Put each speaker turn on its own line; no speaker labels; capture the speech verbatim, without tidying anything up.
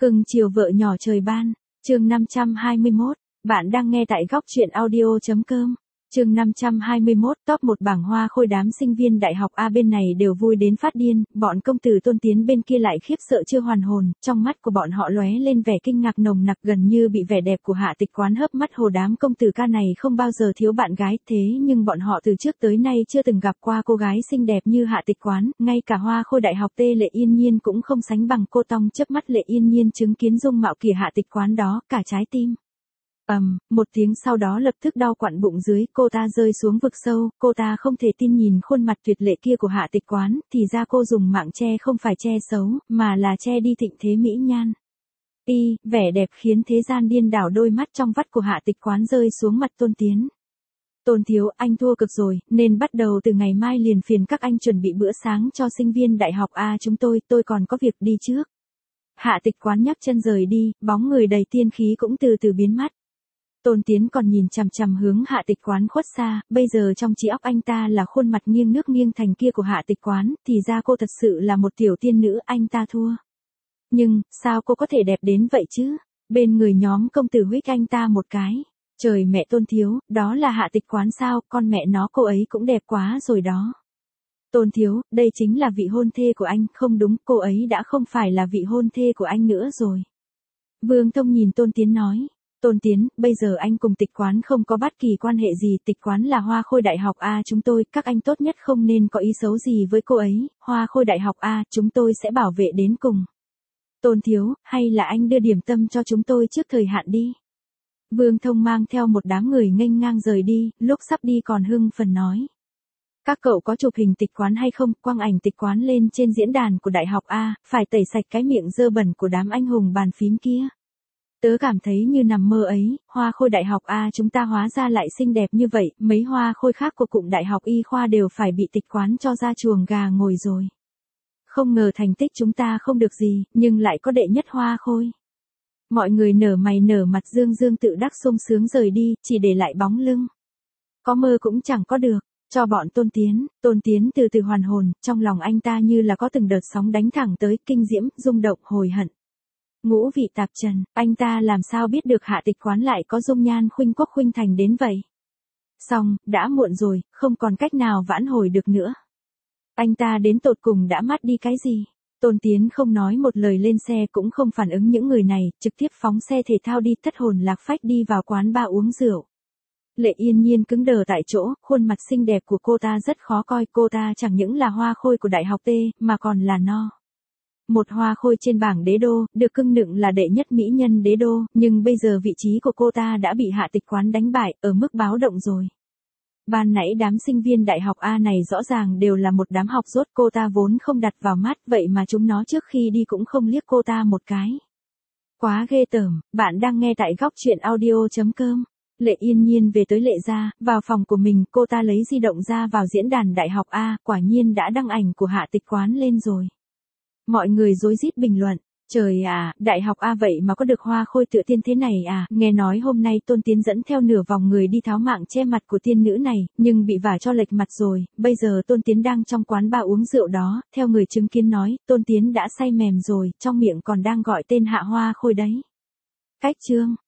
Cưng chiều vợ nhỏ trời ban, chương năm trăm hai mươi mốt, bạn đang nghe tại góc truyện audio.com. Chương năm trăm hai mươi mốt, top một bảng hoa khôi đám sinh viên đại học A bên này đều vui đến phát điên, bọn công tử Tôn Tiến bên kia lại khiếp sợ chưa hoàn hồn, trong mắt của bọn họ lóe lên vẻ kinh ngạc nồng nặc gần như bị vẻ đẹp của Hạ Tịch Quán hớp mắt hồ. Đám công tử ca này không bao giờ thiếu bạn gái, thế nhưng bọn họ từ trước tới nay chưa từng gặp qua cô gái xinh đẹp như Hạ Tịch Quán, ngay cả hoa khôi đại học Tê Lệ Yên Nhiên cũng không sánh bằng cô. Tong chớp mắt Lệ Yên Nhiên chứng kiến dung mạo kìa Hạ Tịch Quán đó, cả trái tim ầm, um, một tiếng sau đó lập tức đau quặn bụng dưới, cô ta rơi xuống vực sâu, cô ta không thể tin nhìn khuôn mặt tuyệt lệ kia của Hạ Tịch Quán, thì ra cô dùng mạng che không phải che xấu, mà là che đi thịnh thế mỹ nhan. Y, vẻ đẹp khiến thế gian điên đảo. Đôi mắt trong vắt của Hạ Tịch Quán rơi xuống mặt Tôn Tiến. Tôn thiếu, anh thua cực rồi, nên bắt đầu từ ngày mai liền phiền các anh chuẩn bị bữa sáng cho sinh viên đại học A chúng tôi, tôi còn có việc đi trước. Hạ Tịch Quán nhấc chân rời đi, bóng người đầy tiên khí cũng từ từ biến mất. Tôn Tiến còn nhìn chằm chằm hướng Hạ Tịch Quán khuất xa, bây giờ trong trí óc anh ta là khuôn mặt nghiêng nước nghiêng thành kia của Hạ Tịch Quán, thì ra cô thật sự là một tiểu tiên nữ, anh ta thua. Nhưng, sao cô có thể đẹp đến vậy chứ? Bên người nhóm công tử huých anh ta một cái. Trời mẹ Tôn thiếu, đó là Hạ Tịch Quán sao, con mẹ nó cô ấy cũng đẹp quá rồi đó. Tôn thiếu, đây chính là vị hôn thê của anh, không đúng, cô ấy đã không phải là vị hôn thê của anh nữa rồi. Vương Thông nhìn Tôn Tiến nói. Tôn Tiến, bây giờ anh cùng Tịch Quán không có bất kỳ quan hệ gì, Tịch Quán là hoa khôi đại học A chúng tôi, các anh tốt nhất không nên có ý xấu gì với cô ấy, hoa khôi đại học A chúng tôi sẽ bảo vệ đến cùng. Tôn thiếu, hay là anh đưa điểm tâm cho chúng tôi trước thời hạn đi. Vương Thông mang theo một đám người nghênh ngang rời đi, lúc sắp đi còn hưng phấn nói. Các cậu có chụp hình Tịch Quán hay không, quăng ảnh Tịch Quán lên trên diễn đàn của đại học A, phải tẩy sạch cái miệng dơ bẩn của đám anh hùng bàn phím kia. Tớ cảm thấy như nằm mơ ấy, hoa khôi đại học A chúng ta hóa ra lại xinh đẹp như vậy, mấy hoa khôi khác của cụm đại học y khoa đều phải bị Tịch Quán cho ra chuồng gà ngồi rồi. Không ngờ thành tích chúng ta không được gì, nhưng lại có đệ nhất hoa khôi. Mọi người nở mày nở mặt dương dương tự đắc sung sướng rời đi, chỉ để lại bóng lưng. Có mơ cũng chẳng có được, cho bọn Tôn Tiến, Tôn Tiến từ từ hoàn hồn, trong lòng anh ta như là có từng đợt sóng đánh thẳng tới, kinh diễm, rung động, hồi hận. Ngũ vị tạp trần, anh ta làm sao biết được Hạ Tịch Quán lại có dung nhan khuynh quốc khuynh thành đến vậy. Xong, đã muộn rồi, không còn cách nào vãn hồi được nữa. Anh ta đến tột cùng đã mất đi cái gì? Tôn Tiến không nói một lời lên xe cũng không phản ứng những người này, trực tiếp phóng xe thể thao đi thất hồn lạc phách đi vào quán bar uống rượu. Lệ Yên Nhiên cứng đờ tại chỗ, khuôn mặt xinh đẹp của cô ta rất khó coi, cô ta chẳng những là hoa khôi của đại học T, mà còn là no. Một hoa khôi trên bảng đế đô, được cưng nựng là đệ nhất mỹ nhân đế đô, nhưng bây giờ vị trí của cô ta đã bị Hạ Tịch Quán đánh bại, ở mức báo động rồi. Ban nãy đám sinh viên đại học A này rõ ràng đều là một đám học dốt, cô ta vốn không đặt vào mắt, vậy mà chúng nó trước khi đi cũng không liếc cô ta một cái. Quá ghê tởm, bạn đang nghe tại góc truyện audio.com. Lệ Yên Nhiên về tới Lệ gia, vào phòng của mình, cô ta lấy di động ra vào diễn đàn đại học A, quả nhiên đã đăng ảnh của Hạ Tịch Quán lên rồi. Mọi người rối rít bình luận, trời à, đại học A vậy mà có được hoa khôi tựa tiên thế này à, nghe nói hôm nay Tôn Tiến dẫn theo nửa vòng người đi tháo mạng che mặt của tiên nữ này, nhưng bị vả cho lệch mặt rồi, bây giờ Tôn Tiến đang trong quán bar uống rượu đó, theo người chứng kiến nói, Tôn Tiến đã say mềm rồi, trong miệng còn đang gọi tên hạ hoa khôi đấy. Cách chương.